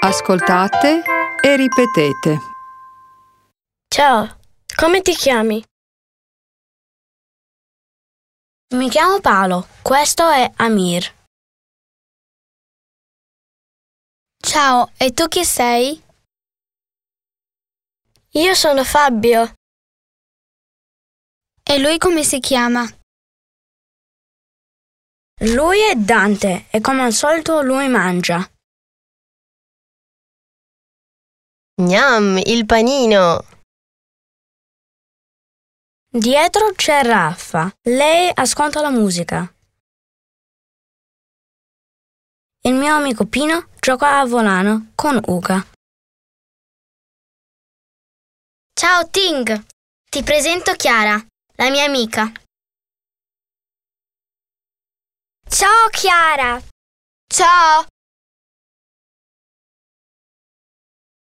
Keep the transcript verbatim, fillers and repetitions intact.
Ascoltate e ripetete. Ciao, come ti chiami? Mi chiamo Paolo, questo è Amir. Ciao, e tu chi sei? Io sono Fabio. E lui come si chiama? Lui è Dante e come al solito lui mangia. Gnam, il panino! Dietro c'è Raffa, lei ascolta la musica. Il mio amico Pino gioca a volano con Uca. Ciao Ting, ti presento Chiara, la mia amica. Ciao Chiara! Ciao!